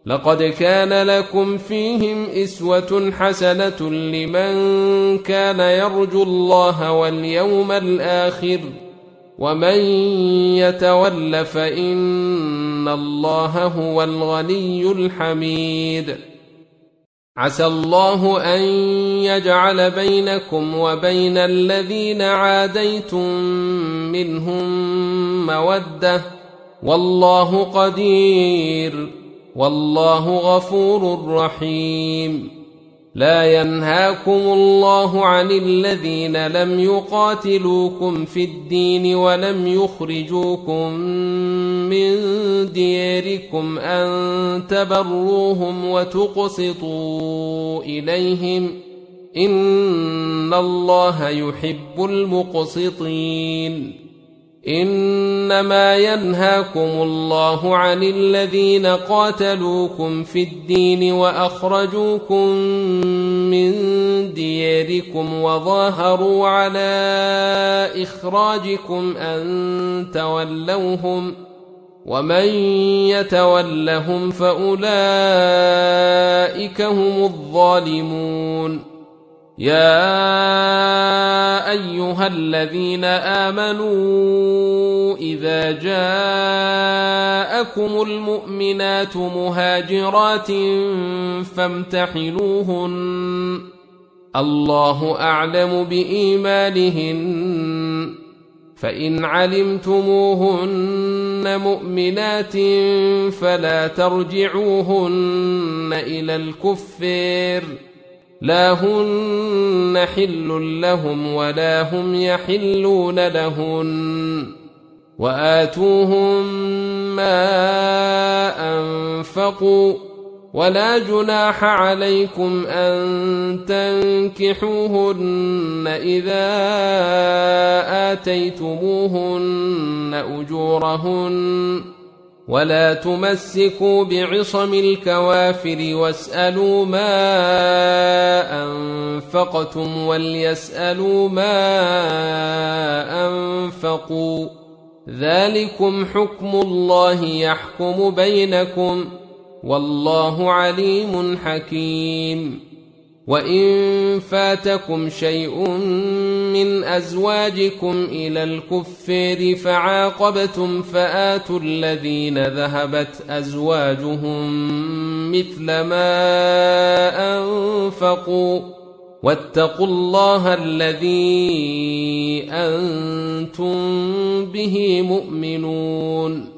لقد كان لكم فيهم أسوة حسنة لمن كان يرجو الله واليوم الآخر ومن يتول فإن الله هو الغني الحميد. عسى الله أن يجعل بينكم وبين الذين عاديتم منهم مودة والله قدير والله غفور رحيم. لا ينهاكم الله عن الذين لم يقاتلوكم في الدين ولم يخرجوكم من دياركم أن تبروهم وتقسطوا إليهم إن الله يحب المقسطين. إنما ينهاكم الله عن الذين قاتلوكم في الدين وأخرجوكم من دياركم وظاهروا على إخراجكم أن تولوهم ومن يتولهم فأولئك هم الظالمون. يا أيها الذين آمنوا إذا جاءكم المؤمنات مهاجرات فامتحنوهن الله أعلم بإيمانهن فإن علمتموهن مؤمنات فلا ترجعوهن إلى الكفار لا هن حل لهم ولا هم يحلون لهن وآتوهم ما أنفقوا ولا جناح عليكم أن تنكحوهن إذا آتيتموهن أجورهن ولا تمسكوا بعصم الكوافر واسألوا ما أنفقتم وليسألوا ما أنفقوا ذلكم حكم الله يحكم بينكم والله عليم حكيم. وإن فاتكم شيء من أزواجكم إلى الكفار فعاقبتم فآتوا الذين ذهبت أزواجهم مثل ما أنفقوا واتقوا الله الذي أنتم به مؤمنون.